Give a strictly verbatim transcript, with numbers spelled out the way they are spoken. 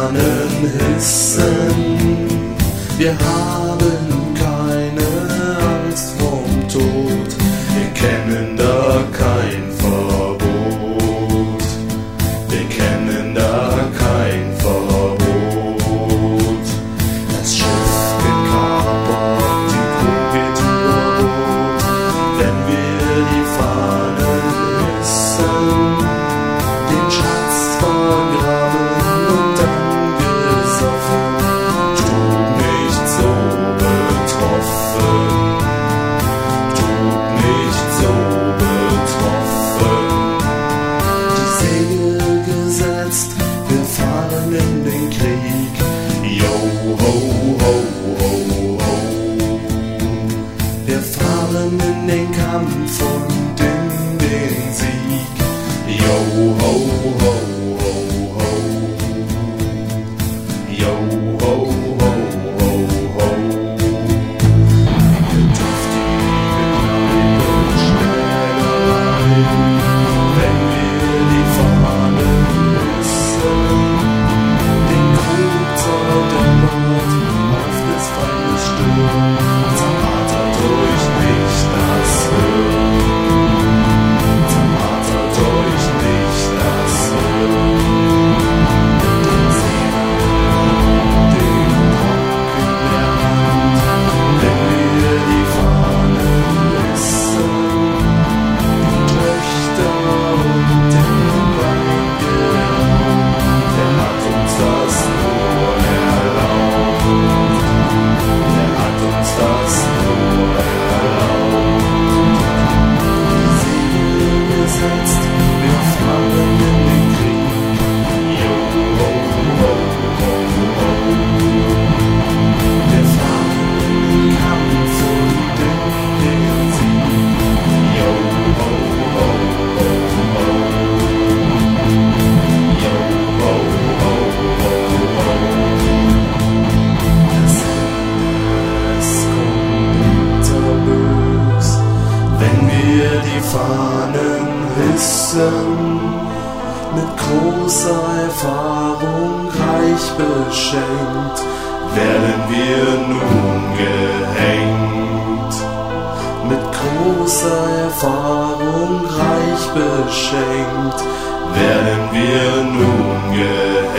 Fahnen hissen. Wir haben keine Angst vorm Tod, wir kennen da kein Verbot, wir kennen da kein Verbot. Das Schiff gekapert, die Crew geht über Bord, wenn wir die Fahnen hissen, den Schatz vergraben und dann gesoffen. Tut nicht so betroffen, tut nicht so betroffen. Die Segel gesetzt, wir fahren in den Krieg. Yo, ho, ho, ho, ho. Wir fahren in den Kampf und in den Sieg. Yo, ho, ho, ho, ho. Yo, ho, ho, ho, ho. Ihr dürft die Kneipe schneller hin, wenn wir die Fahnen hissen. Den Grund zerdämmert auf des Feindes Stirn, zermartert euch nicht das Hirn, zermartert euch nicht das Hirn. Mit dem Segel, den Rock in der Hand, wenn wir die Fahnen hissen, die Töchter und den Weingern, der hat uns das nur erlaubt, der hat uns das nur erlaubt. Die Segel gesetzt, wir fahren in den Krieg. Yo, ho, ho, ho, ho. Wir fahren in den Kampf und in den Sieg. Yo, ho, ho, ho, ho. Yo, ho, ho, ho, ho. Das Ende, es kommt bitterbös, wenn wir die Fahnen hissen. Mit großer Erfahrung reich beschenkt, werden wir nun gehängt. Mit großer Erfahrung reich beschenkt, werden wir nun gehängt.